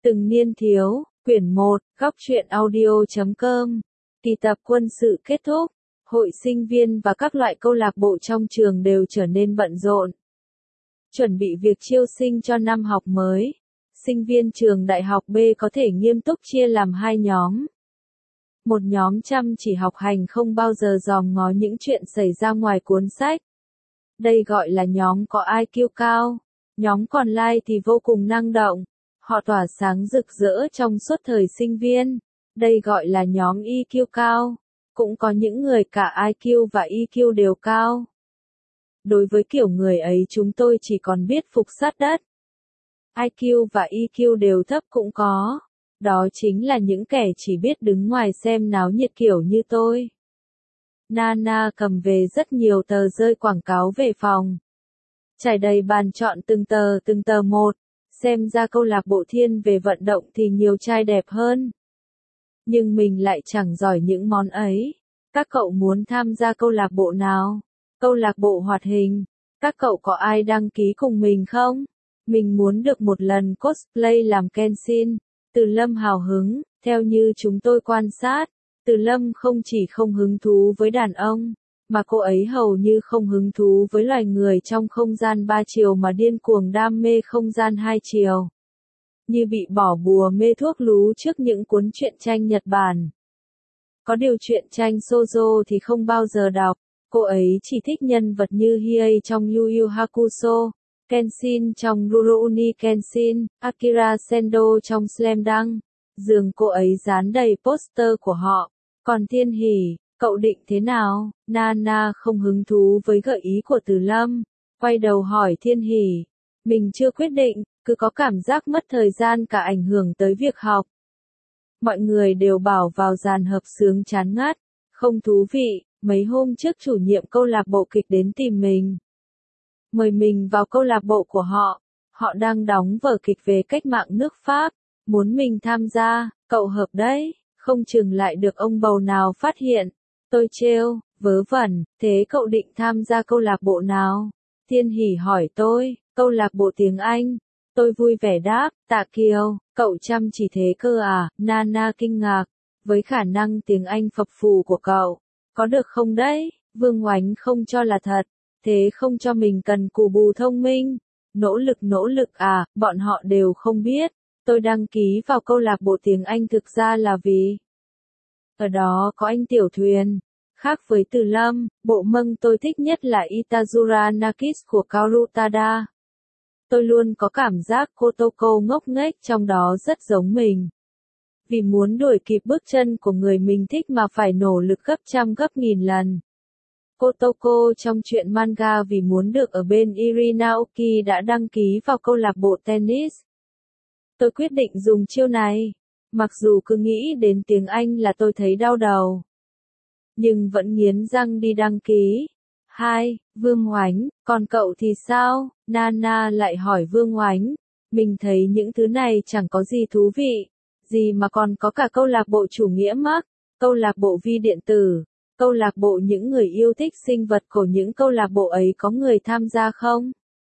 Từng niên thiếu, quyển 1, góc truyện audio.com. Kỳ tập quân sự kết thúc, hội sinh viên và các loại câu lạc bộ trong trường đều trở nên bận rộn. Chuẩn bị việc chiêu sinh cho năm học mới, sinh viên trường đại học B có thể nghiêm túc chia làm hai nhóm. Một nhóm chăm chỉ học hành không bao giờ dòm ngó những chuyện xảy ra ngoài cuốn sách. Đây gọi là nhóm có IQ cao. Nhóm còn lại thì vô cùng năng động. Họ tỏa sáng rực rỡ trong suốt thời sinh viên. Đây gọi là nhóm EQ cao. Cũng có những người cả IQ và EQ đều cao. Đối với kiểu người ấy chúng tôi chỉ còn biết phục sát đất. IQ và EQ đều thấp cũng có. Đó chính là những kẻ chỉ biết đứng ngoài xem náo nhiệt kiểu như tôi. Nana cầm về rất nhiều tờ rơi quảng cáo về phòng. Trải đầy bàn chọn từng tờ một. Xem ra câu lạc bộ thiên về vận động thì nhiều trai đẹp hơn. Nhưng mình lại chẳng giỏi những món ấy. Các cậu muốn tham gia câu lạc bộ nào? Câu lạc bộ hoạt hình. Các cậu có ai đăng ký cùng mình không? Mình muốn được một lần cosplay làm Kenshin. Từ Lâm hào hứng, theo như chúng tôi quan sát, Từ Lâm không chỉ không hứng thú với đàn ông, mà cô ấy hầu như không hứng thú với loài người trong không gian 3 chiều mà điên cuồng đam mê không gian 2 chiều. Như bị bỏ bùa mê thuốc lú trước những cuốn truyện tranh Nhật Bản. Có điều truyện tranh shoujo thì không bao giờ đọc, cô ấy chỉ thích nhân vật như Hiei trong Yu Yu Hakusho, Kenshin trong Rurouni Kenshin, Akira Sendo trong Slam Dunk. Giường cô ấy dán đầy poster của họ. Còn Thiên Hỉ, cậu định thế nào? Nana không hứng thú với gợi ý của Từ Lâm. Quay đầu hỏi Thiên Hỉ. Mình chưa quyết định, cứ có cảm giác mất thời gian cả ảnh hưởng tới việc học. Mọi người đều bảo vào dàn hợp xướng chán ngắt, không thú vị. Mấy hôm trước chủ nhiệm câu lạc bộ kịch đến tìm mình. Mời mình vào câu lạc bộ của họ. Họ đang đóng vở kịch về cách mạng nước Pháp. Muốn mình tham gia, cậu hợp đấy. Không chừng lại được ông bầu nào phát hiện. Tôi trêu, vớ vẩn, thế cậu định tham gia câu lạc bộ nào? Thiên Hỉ hỏi tôi, câu lạc bộ tiếng Anh. Tôi vui vẻ đáp, Tạ Kiều, cậu chăm chỉ thế cơ à? Nana kinh ngạc, với khả năng tiếng Anh phập phù của cậu, có được không đấy? Vương Oánh không cho là thật, thế không cho mình cần cù bù thông minh. Nỗ lực à, bọn họ đều không biết. Tôi đăng ký vào câu lạc bộ tiếng Anh thực ra là vì ở đó có anh Tiểu Thuyền. Khác với Từ Lâm, bộ mâng tôi thích nhất là Itazura Nakis của Kaoru Tada. Tôi luôn có cảm giác Kotoko ngốc nghếch trong đó rất giống mình. Vì muốn đuổi kịp bước chân của người mình thích mà phải nỗ lực gấp trăm gấp nghìn lần. Kotoko trong truyện manga vì muốn được ở bên Irinaoki đã đăng ký vào câu lạc bộ tennis. Tôi quyết định dùng chiêu này. Mặc dù cứ nghĩ đến tiếng Anh là tôi thấy đau đầu. Nhưng vẫn nghiến răng đi đăng ký. 2. Vương Oánh, còn cậu thì sao? Nana lại hỏi Vương Oánh. Mình thấy những thứ này chẳng có gì thú vị. Gì mà còn có cả câu lạc bộ chủ nghĩa Marx, câu lạc bộ vi điện tử, câu lạc bộ những người yêu thích sinh vật cổ, những câu lạc bộ ấy có người tham gia không?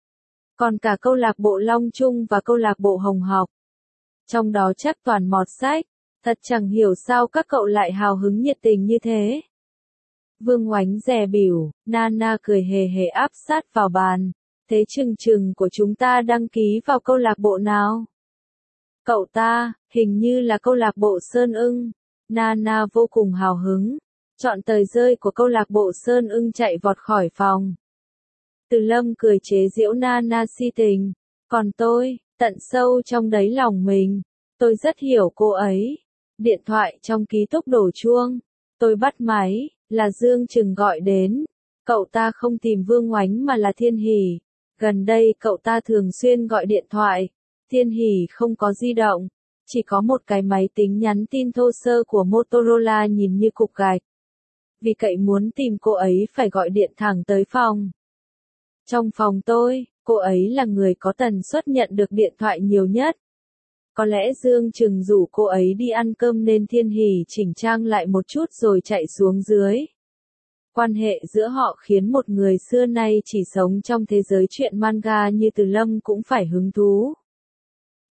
Còn cả câu lạc bộ Long Trung và câu lạc bộ Hồng Học. Trong đó chắc toàn mọt sách, thật chẳng hiểu sao các cậu lại hào hứng nhiệt tình như thế. Vương Oánh dè bỉu, Nana cười hề hề áp sát vào bàn. Thế chừng của chúng ta đăng ký vào câu lạc bộ nào? Cậu ta, hình như là câu lạc bộ Sơn Ưng. Nana vô cùng hào hứng. Chọn tờ rơi của câu lạc bộ Sơn Ưng chạy vọt khỏi phòng. Từ Lâm cười chế giễu Nana si tình. Còn tôi, tận sâu trong đáy lòng mình, tôi rất hiểu cô ấy. Điện thoại trong ký túc đổ chuông. Tôi bắt máy, là Dương Trừng gọi đến. Cậu ta không tìm Vương Oánh mà là Thiên Hỉ. Gần đây cậu ta thường xuyên gọi điện thoại. Thiên Hỉ không có di động, chỉ có một cái máy tính nhắn tin thô sơ của Motorola nhìn như cục gạch. Vì cậy muốn tìm cô ấy phải gọi điện thẳng tới phòng. Trong phòng tôi, cô ấy là người có tần suất nhận được điện thoại nhiều nhất. Có lẽ Dương Trừng rủ cô ấy đi ăn cơm nên Thiên Hỉ chỉnh trang lại một chút rồi chạy xuống dưới. Quan hệ giữa họ khiến một người xưa nay chỉ sống trong thế giới truyện manga như Từ Lâm cũng phải hứng thú.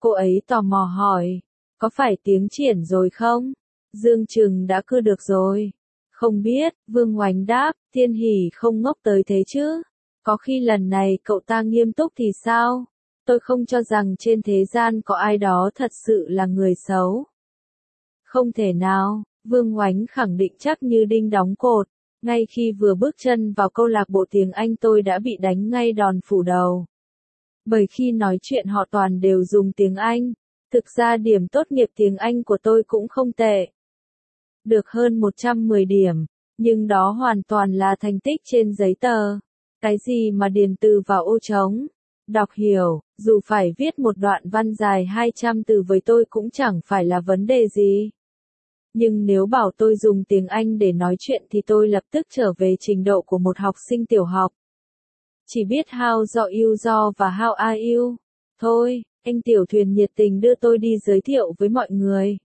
Cô ấy tò mò hỏi, có phải tiếng triển rồi không? Dương Trừng đã cưa được rồi. Không biết, Vương Oánh đáp, Thiên Hỷ không ngốc tới thế chứ. Có khi lần này cậu ta nghiêm túc thì sao? Tôi không cho rằng trên thế gian có ai đó thật sự là người xấu. Không thể nào, Vương Oánh khẳng định chắc như đinh đóng cột. Ngay khi vừa bước chân vào câu lạc bộ tiếng Anh tôi đã bị đánh ngay đòn phủ đầu. Bởi khi nói chuyện họ toàn đều dùng tiếng Anh. Thực ra điểm tốt nghiệp tiếng Anh của tôi cũng không tệ. Được hơn 110 điểm, nhưng đó hoàn toàn là thành tích trên giấy tờ. Cái gì mà điền từ vào ô trống, đọc hiểu, dù phải viết một đoạn văn dài 200 từ với tôi cũng chẳng phải là vấn đề gì. Nhưng nếu bảo tôi dùng tiếng Anh để nói chuyện thì tôi lập tức trở về trình độ của một học sinh tiểu học. Chỉ biết how do you do và how are you. Thôi, anh tiểu thuyền nhiệt tình đưa tôi đi giới thiệu với mọi người.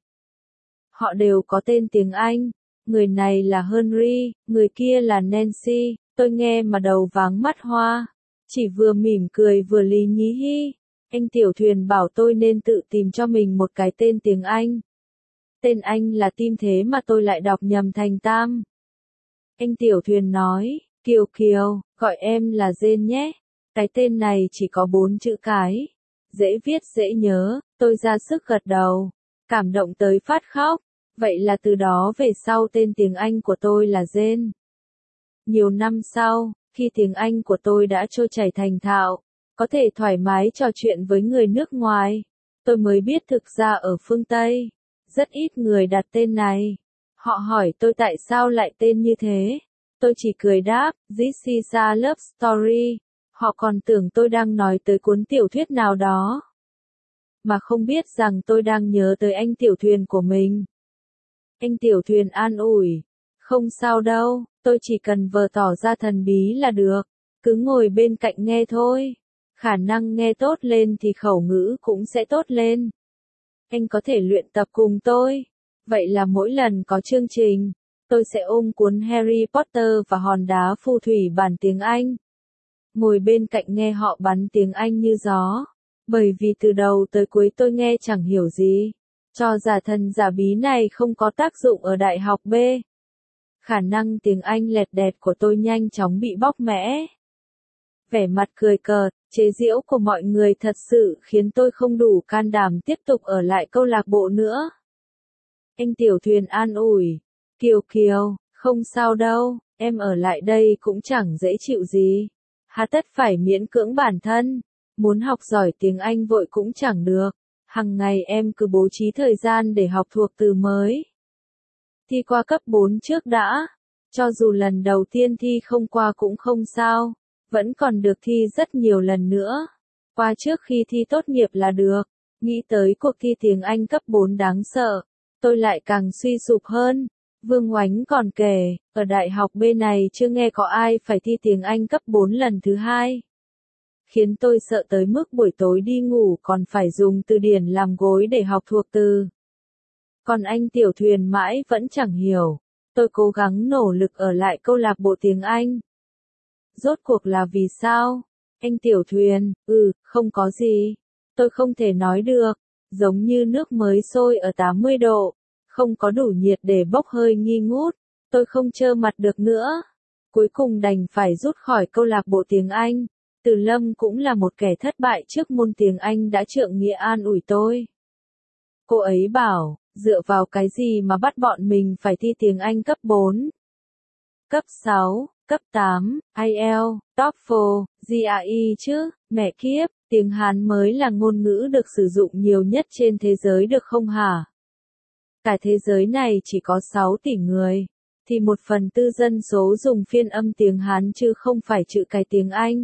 Họ đều có tên tiếng Anh. Người này là Henry, người kia là Nancy. Tôi nghe mà đầu váng mắt hoa. Chỉ vừa mỉm cười vừa lý nhí hi. Anh tiểu thuyền bảo tôi nên tự tìm cho mình một cái tên tiếng Anh. Tên anh là Tim thế mà tôi lại đọc nhầm thành Tam. Anh tiểu thuyền nói, Kiều Kiều, gọi em là Jane nhé. Cái tên này chỉ có 4 chữ cái. Dễ viết dễ nhớ, tôi ra sức gật đầu. Cảm động tới phát khóc. Vậy là từ đó về sau tên tiếng Anh của tôi là Jane. Nhiều năm sau, khi tiếng Anh của tôi đã trôi chảy thành thạo, có thể thoải mái trò chuyện với người nước ngoài, tôi mới biết thực ra ở phương Tây, rất ít người đặt tên này. Họ hỏi tôi tại sao lại tên như thế. Tôi chỉ cười đáp, This is a love story. Họ còn tưởng tôi đang nói tới cuốn tiểu thuyết nào đó. Mà không biết rằng tôi đang nhớ tới anh tiểu thuyền của mình. Anh tiểu thuyền an ủi. Không sao đâu, tôi chỉ cần vờ tỏ ra thần bí là được. Cứ ngồi bên cạnh nghe thôi. Khả năng nghe tốt lên thì khẩu ngữ cũng sẽ tốt lên. Anh có thể luyện tập cùng tôi. Vậy là mỗi lần có chương trình, tôi sẽ ôm cuốn Harry Potter và hòn đá phù thủy bản tiếng Anh. Ngồi bên cạnh nghe họ bắn tiếng Anh như gió. Bởi vì từ đầu tới cuối tôi nghe chẳng hiểu gì. Trò giả thần giả bí này không có tác dụng ở đại học B. Khả năng tiếng Anh lẹt đẹt của tôi nhanh chóng bị bóc mẽ. Vẻ mặt cười cợt, chế giễu của mọi người thật sự khiến tôi không đủ can đảm tiếp tục ở lại câu lạc bộ nữa. Anh tiểu thuyền an ủi. Kiều Kiều, không sao đâu, em ở lại đây cũng chẳng dễ chịu gì. Hà tất phải miễn cưỡng bản thân. Muốn học giỏi tiếng Anh vội cũng chẳng được. Hằng ngày em cứ bố trí thời gian để học thuộc từ mới. Thi qua cấp 4 trước đã. Cho dù lần đầu tiên thi không qua cũng không sao. Vẫn còn được thi rất nhiều lần nữa. Qua trước khi thi tốt nghiệp là được. Nghĩ tới cuộc thi tiếng Anh cấp 4 đáng sợ. Tôi lại càng suy sụp hơn. Vương Oánh còn kể, ở đại học B này chưa nghe có ai phải thi tiếng Anh cấp 4 lần thứ hai. Khiến tôi sợ tới mức buổi tối đi ngủ còn phải dùng từ điển làm gối để học thuộc từ. Còn anh tiểu thuyền mãi vẫn chẳng hiểu. Tôi cố gắng nỗ lực ở lại câu lạc bộ tiếng Anh. Rốt cuộc là vì sao? Anh tiểu thuyền, không có gì. Tôi không thể nói được. Giống như nước mới sôi ở 80 độ. Không có đủ nhiệt để bốc hơi nghi ngút. Tôi không trơ mặt được nữa. Cuối cùng đành phải rút khỏi câu lạc bộ tiếng Anh. Từ Lâm cũng là một kẻ thất bại trước môn tiếng Anh đã trượng nghĩa an ủi tôi. Cô ấy bảo, dựa vào cái gì mà bắt bọn mình phải thi tiếng Anh cấp 4, cấp 6, cấp 8, IELTS, TOEFL, GRE chứ, mẹ kiếp, tiếng Hán mới là ngôn ngữ được sử dụng nhiều nhất trên thế giới được không hả? Cả thế giới này chỉ có 6 tỷ người, thì 1/4 dân số dùng phiên âm tiếng Hán chứ không phải chữ cái tiếng Anh.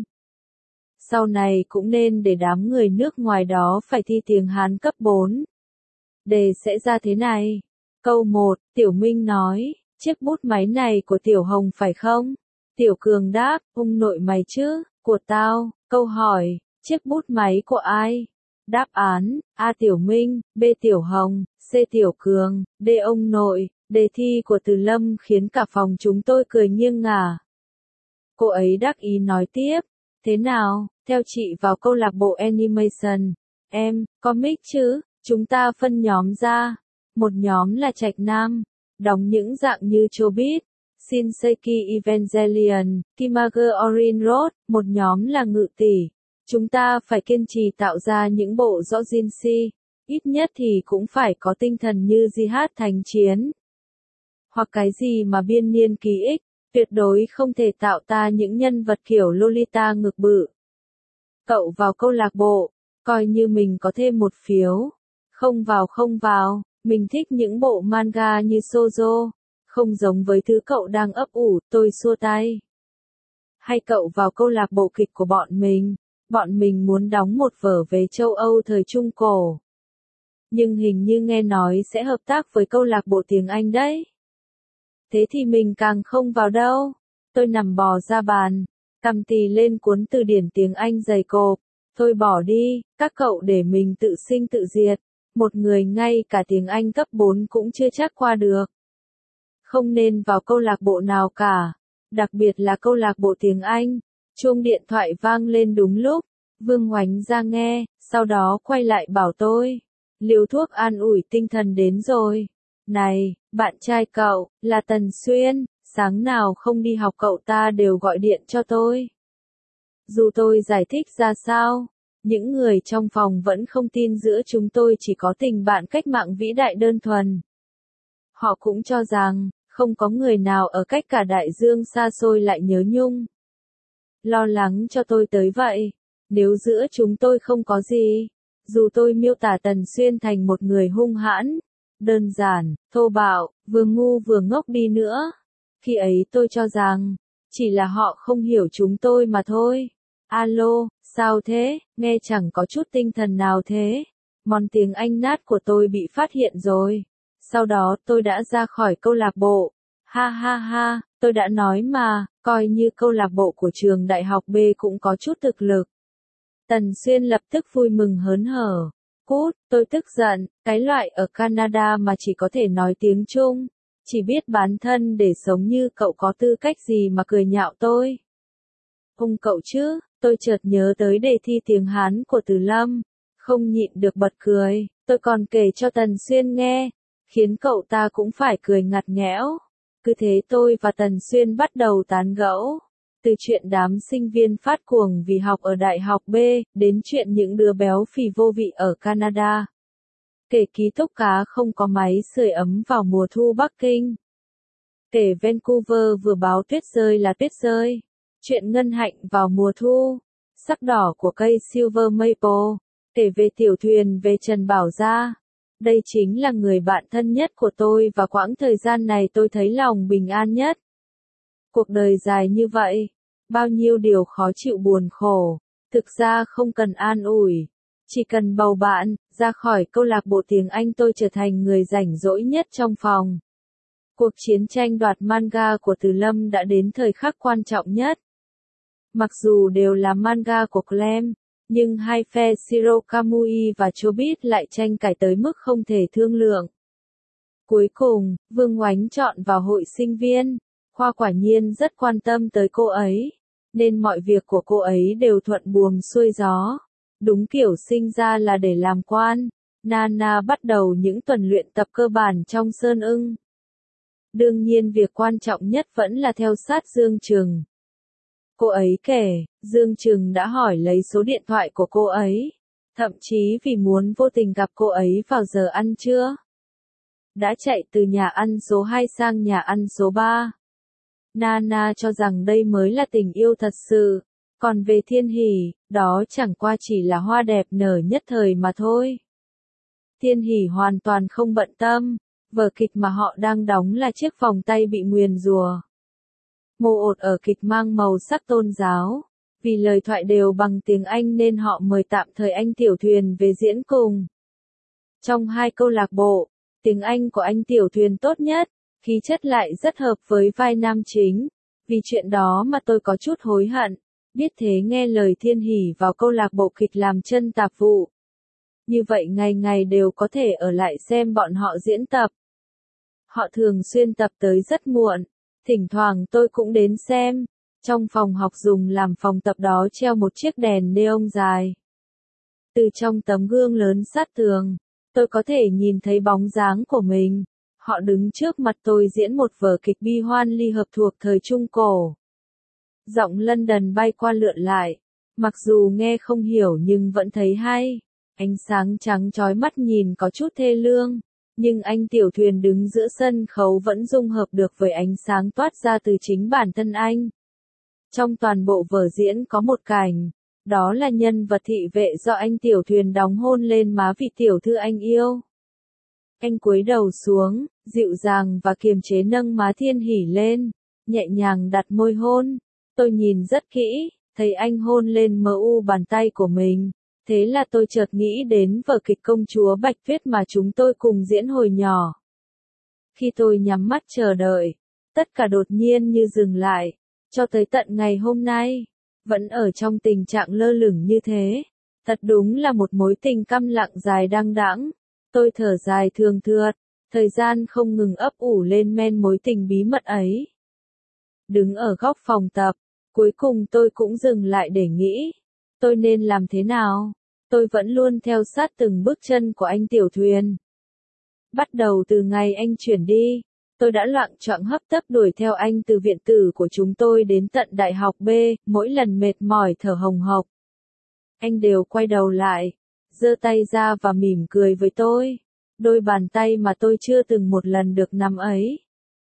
Sau này cũng nên để đám người nước ngoài đó phải thi tiếng Hán cấp 4. Đề sẽ ra thế này. Câu 1, Tiểu Minh nói, chiếc bút máy này của Tiểu Hồng phải không? Tiểu Cường đáp, nội mày chứ, của tao. Câu hỏi, chiếc bút máy của ai? Đáp án, A Tiểu Minh, B Tiểu Hồng, C Tiểu Cường, D ông nội. Đề thi của Từ Lâm khiến cả phòng chúng tôi cười nghiêng ngả. Cô ấy đắc ý nói tiếp, thế nào, theo chị vào câu lạc bộ Animation, comic chứ, chúng ta phân nhóm ra. Một nhóm là Trạch Nam, đóng những dạng như Chobit, Shinseki Evangelion, Kimage Orin Road, một nhóm là Ngự Tỷ. Chúng ta phải kiên trì tạo ra những bộ doujinshi, ít nhất thì cũng phải có tinh thần như Jihad Thánh Chiến. Hoặc cái gì mà biên niên ký ức, tuyệt đối không thể tạo ta những nhân vật kiểu Lolita ngực bự. Cậu vào câu lạc bộ, coi như mình có thêm một phiếu. Không vào, mình thích những bộ manga như shoujo, không giống với thứ cậu đang ấp ủ, tôi xua tay. Hay cậu vào câu lạc bộ kịch của bọn mình muốn đóng một vở về châu Âu thời Trung Cổ. Nhưng hình như nghe nói sẽ hợp tác với câu lạc bộ tiếng Anh đấy. Thế thì mình càng không vào đâu. Tôi nằm bò ra bàn, cầm tì lên cuốn từ điển tiếng Anh dày cộp. Thôi bỏ đi, các cậu để mình tự sinh tự diệt. Một người ngay cả tiếng Anh cấp 4 cũng chưa chắc qua được. Không nên vào câu lạc bộ nào cả, đặc biệt là câu lạc bộ tiếng Anh. Chuông điện thoại vang lên đúng lúc, Vương Ngoánh ra nghe, sau đó quay lại bảo tôi. Liều thuốc an ủi tinh thần đến rồi. Này, bạn trai cậu, là Tần Xuyên, sáng nào không đi học cậu ta đều gọi điện cho tôi. Dù tôi giải thích ra sao, những người trong phòng vẫn không tin giữa chúng tôi chỉ có tình bạn cách mạng vĩ đại đơn thuần. Họ cũng cho rằng, không có người nào ở cách cả đại dương xa xôi lại nhớ nhung. Lo lắng cho tôi tới vậy, nếu giữa chúng tôi không có gì, dù tôi miêu tả Tần Xuyên thành một người hung hãn, đơn giản, thô bạo, vừa ngu vừa ngốc đi nữa. Khi ấy tôi cho rằng, chỉ là họ không hiểu chúng tôi mà thôi. Alo, sao thế, nghe chẳng có chút tinh thần nào thế. Món tiếng Anh nát của tôi bị phát hiện rồi. Sau đó tôi đã ra khỏi câu lạc bộ. Ha ha ha, tôi đã nói mà, coi như câu lạc bộ của trường đại học B cũng có chút thực lực. Tần Xuyên lập tức vui mừng hớn hở. Cút, tôi tức giận, cái loại ở Canada mà chỉ có thể nói tiếng Trung, chỉ biết bán thân để sống như cậu có tư cách gì mà cười nhạo tôi. Không cậu chứ, tôi chợt nhớ tới đề thi tiếng Hán của Từ Lâm, không nhịn được bật cười, tôi còn kể cho Tần Xuyên nghe, khiến cậu ta cũng phải cười ngặt nghẽo. Cứ thế tôi và Tần Xuyên bắt đầu tán gẫu. Từ chuyện đám sinh viên phát cuồng vì học ở đại học B, đến chuyện những đứa béo phì vô vị ở Canada. Kể ký túc cá không có máy sưởi ấm vào mùa thu Bắc Kinh. Kể Vancouver vừa báo tuyết rơi là tuyết rơi. Chuyện Ngân Hạnh vào mùa thu. Sắc đỏ của cây Silver Maple. Kể về tiểu thuyền về Trần Bảo Gia. Đây chính là người bạn thân nhất của tôi và quãng thời gian này tôi thấy lòng bình an nhất. Cuộc đời dài như vậy, bao nhiêu điều khó chịu buồn khổ, thực ra không cần an ủi, chỉ cần bầu bạn, ra khỏi câu lạc bộ tiếng Anh tôi trở thành người rảnh rỗi nhất trong phòng. Cuộc chiến tranh đoạt manga của Từ Lâm đã đến thời khắc quan trọng nhất. Mặc dù đều là manga của Clamp, nhưng hai phe Shiro Kamui và Chobit lại tranh cãi tới mức không thể thương lượng. Cuối cùng, Vương Ngoánh chọn vào hội sinh viên. Khoa quả nhiên rất quan tâm tới cô ấy, nên mọi việc của cô ấy đều thuận buồm xuôi gió. Đúng kiểu sinh ra là để làm quan, Nana bắt đầu những tuần luyện tập cơ bản trong Sơn Ưng. Đương nhiên việc quan trọng nhất vẫn là theo sát Dương Trừng. Cô ấy kể, Dương Trừng đã hỏi lấy số điện thoại của cô ấy, thậm chí vì muốn vô tình gặp cô ấy vào giờ ăn trưa. Đã chạy từ nhà ăn số 2 sang nhà ăn số 3. Nana cho rằng đây mới là tình yêu thật sự, còn về Thiên Hỷ, đó chẳng qua chỉ là hoa đẹp nở nhất thời mà thôi. Thiên Hỷ hoàn toàn không bận tâm, vở kịch mà họ đang đóng là chiếc vòng tay bị nguyền rủa. Mô ột ở kịch mang màu sắc tôn giáo, vì lời thoại đều bằng tiếng Anh nên họ mời tạm thời anh Tiểu Thuyền về diễn cùng. Trong hai câu lạc bộ, tiếng Anh của anh Tiểu Thuyền tốt nhất, khí chất lại rất hợp với vai nam chính. Vì chuyện đó mà tôi có chút hối hận, biết thế nghe lời Thiên Hỷ vào câu lạc bộ kịch làm chân tạp vụ. Như vậy ngày ngày đều có thể ở lại xem bọn họ diễn tập. Họ thường xuyên tập tới rất muộn, thỉnh thoảng tôi cũng đến xem. Trong phòng học dùng làm phòng tập đó treo một chiếc đèn neon dài. Từ trong tấm gương lớn sát tường, tôi có thể nhìn thấy bóng dáng của mình. Họ đứng trước mặt tôi diễn một vở kịch bi hoan ly hợp thuộc thời Trung Cổ. Giọng London bay qua lượn lại. Mặc dù nghe không hiểu nhưng vẫn thấy hay. Ánh sáng trắng chói mắt nhìn có chút thê lương. Nhưng anh Tiểu Thuyền đứng giữa sân khấu vẫn dung hợp được với ánh sáng toát ra từ chính bản thân anh. Trong toàn bộ vở diễn có một cảnh. Đó là nhân vật thị vệ do anh Tiểu Thuyền đóng hôn lên má vị tiểu thư anh yêu. Anh cúi đầu xuống, dịu dàng và kiềm chế nâng má Thiên Hỷ lên, nhẹ nhàng đặt môi hôn. Tôi nhìn rất kỹ, thấy anh hôn lên mu bàn tay của mình. Thế là tôi chợt nghĩ đến vở kịch Công chúa Bạch Tuyết mà chúng tôi cùng diễn hồi nhỏ. Khi tôi nhắm mắt chờ đợi, tất cả đột nhiên như dừng lại, cho tới tận ngày hôm nay, vẫn ở trong tình trạng lơ lửng như thế. Thật đúng là một mối tình câm lặng dài đăng đẵng. Tôi thở dài thường thượt, thời gian không ngừng ấp ủ lên men mối tình bí mật ấy. Đứng ở góc phòng tập, cuối cùng tôi cũng dừng lại để nghĩ, tôi nên làm thế nào? Tôi vẫn luôn theo sát từng bước chân của anh Tiểu Thuyền. Bắt đầu từ ngày anh chuyển đi, tôi đã loạng choạng hấp tấp đuổi theo anh từ viện tử của chúng tôi đến tận Đại học B, mỗi lần mệt mỏi thở hồng hộc. Anh đều quay đầu lại, giơ tay ra và mỉm cười với tôi. Đôi bàn tay mà tôi chưa từng một lần được nắm ấy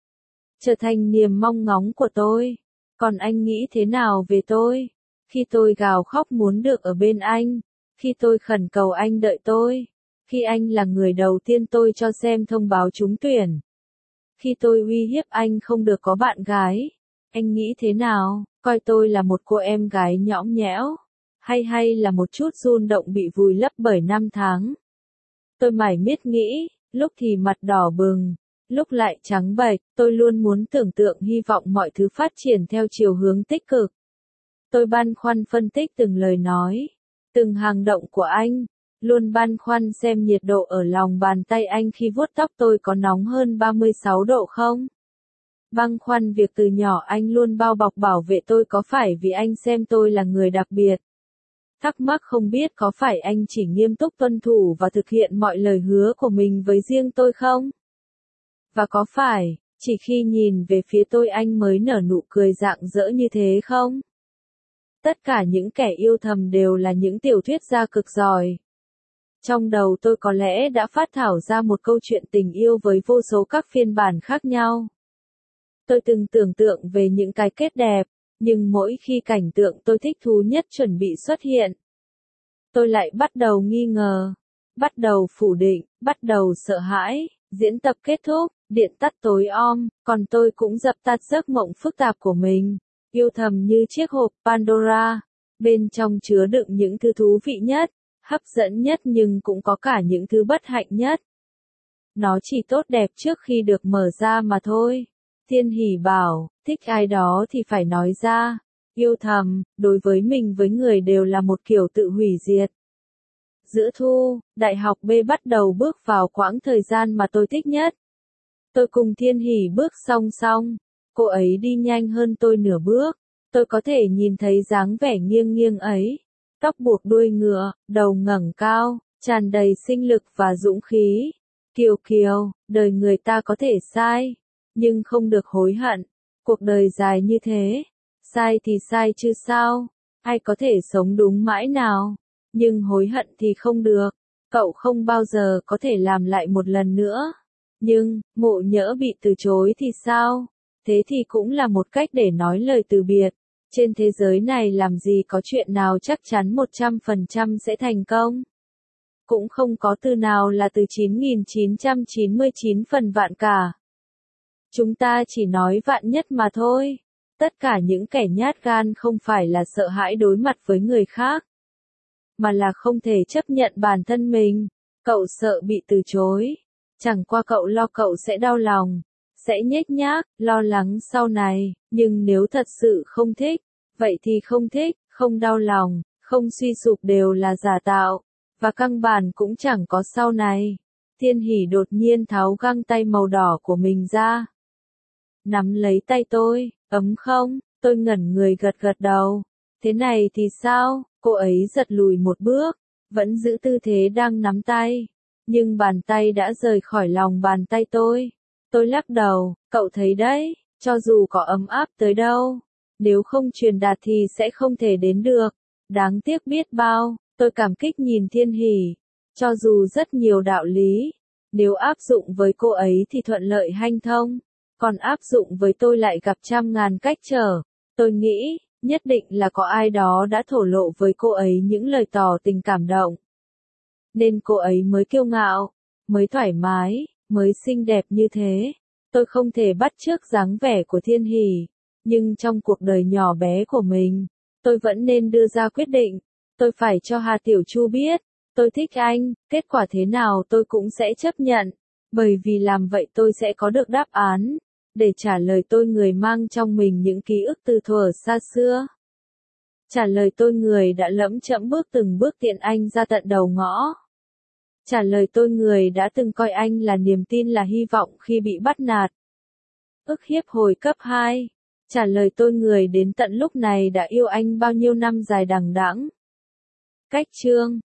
trở thành niềm mong ngóng của tôi. Còn anh nghĩ thế nào về tôi? Khi tôi gào khóc muốn được ở bên anh, khi tôi khẩn cầu anh đợi tôi, khi anh là người đầu tiên tôi cho xem thông báo trúng tuyển, khi tôi uy hiếp anh không được có bạn gái, anh nghĩ thế nào? Coi tôi là một cô em gái nhõng nhẽo, hay là một chút run động bị vùi lấp bởi năm tháng? Tôi mải miết nghĩ, lúc thì mặt đỏ bừng, lúc lại trắng bệch. Tôi luôn muốn tưởng tượng hy vọng mọi thứ phát triển theo chiều hướng tích cực. Tôi băn khoăn phân tích từng lời nói, từng hành động của anh, luôn băn khoăn xem nhiệt độ ở lòng bàn tay anh khi vuốt tóc tôi có nóng hơn 36 độ không. Băn khoăn việc từ nhỏ anh luôn bao bọc bảo vệ tôi có phải vì anh xem tôi là người đặc biệt. Thắc mắc không biết có phải anh chỉ nghiêm túc tuân thủ và thực hiện mọi lời hứa của mình với riêng tôi không? Và có phải, chỉ khi nhìn về phía tôi anh mới nở nụ cười rạng rỡ như thế không? Tất cả những kẻ yêu thầm đều là những tiểu thuyết gia cực giỏi. Trong đầu tôi có lẽ đã phát thảo ra một câu chuyện tình yêu với vô số các phiên bản khác nhau. Tôi từng tưởng tượng về những cái kết đẹp, nhưng mỗi khi cảnh tượng tôi thích thú nhất chuẩn bị xuất hiện, tôi lại bắt đầu nghi ngờ, bắt đầu phủ định, bắt đầu sợ hãi. Diễn tập kết thúc, điện tắt tối om, còn tôi cũng dập tắt giấc mộng phức tạp của mình. Yêu thầm như chiếc hộp Pandora, bên trong chứa đựng những thứ thú vị nhất, hấp dẫn nhất nhưng cũng có cả những thứ bất hạnh nhất. Nó chỉ tốt đẹp trước khi được mở ra mà thôi. Thiên Hỷ bảo, thích ai đó thì phải nói ra. Yêu thầm, đối với mình với người đều là một kiểu tự hủy diệt. Giữa thu, Đại học B bắt đầu bước vào quãng thời gian mà tôi thích nhất. Tôi cùng Thiên Hỷ bước song song. Cô ấy đi nhanh hơn tôi nửa bước. Tôi có thể nhìn thấy dáng vẻ nghiêng nghiêng ấy. Tóc buộc đuôi ngựa, đầu ngẩng cao, tràn đầy sinh lực và dũng khí. Kiều Kiều, đời người ta có thể sai, nhưng không được hối hận. Cuộc đời dài như thế, sai thì sai chứ sao, ai có thể sống đúng mãi nào, nhưng hối hận thì không được. Cậu không bao giờ có thể làm lại một lần nữa. Nhưng, ngộ nhỡ bị từ chối thì sao? Thế thì cũng là một cách để nói lời từ biệt. Trên thế giới này làm gì có chuyện nào chắc chắn 100% sẽ thành công. Cũng không có từ nào là từ 9999 phần vạn cả. Chúng ta chỉ nói vạn nhất mà thôi. Tất cả những kẻ nhát gan không phải là sợ hãi đối mặt với người khác, mà là không thể chấp nhận bản thân mình. Cậu sợ bị từ chối. Chẳng qua cậu lo cậu sẽ đau lòng, sẽ nhếch nhác, lo lắng sau này. Nhưng nếu thật sự không thích, vậy thì không thích, không đau lòng, không suy sụp đều là giả tạo. Và căn bản cũng chẳng có sau này. Thiên Hỷ đột nhiên tháo găng tay màu đỏ của mình ra. Nắm lấy tay tôi, ấm không? Tôi ngẩn người gật gật đầu. Thế này thì sao? Cô ấy giật lùi một bước, vẫn giữ tư thế đang nắm tay, nhưng bàn tay đã rời khỏi lòng bàn tay tôi. Tôi lắc đầu, cậu thấy đấy, cho dù có ấm áp tới đâu, nếu không truyền đạt thì sẽ không thể đến được. Đáng tiếc biết bao, tôi cảm kích nhìn Thiên Hỷ. Cho dù rất nhiều đạo lý, nếu áp dụng với cô ấy thì thuận lợi hanh thông, còn áp dụng với tôi lại gặp trăm ngàn cách trở. Tôi nghĩ, nhất định là có ai đó đã thổ lộ với cô ấy những lời tỏ tình cảm động. Nên cô ấy mới kiêu ngạo, mới thoải mái, mới xinh đẹp như thế. Tôi không thể bắt chước dáng vẻ của Thiên Hỷ, nhưng trong cuộc đời nhỏ bé của mình, tôi vẫn nên đưa ra quyết định. Tôi phải cho Hà Tiểu Chu biết, tôi thích anh, kết quả thế nào tôi cũng sẽ chấp nhận, bởi vì làm vậy tôi sẽ có được đáp án, để trả lời tôi người mang trong mình những ký ức từ thuở xa xưa. Trả lời tôi người đã lẫm chẫm bước từng bước tiện anh ra tận đầu ngõ. Trả lời tôi người đã từng coi anh là niềm tin là hy vọng khi bị bắt nạt. Ức hiếp hồi cấp 2. Trả lời tôi người đến tận lúc này đã yêu anh bao nhiêu năm dài đằng đẵng. Cách chương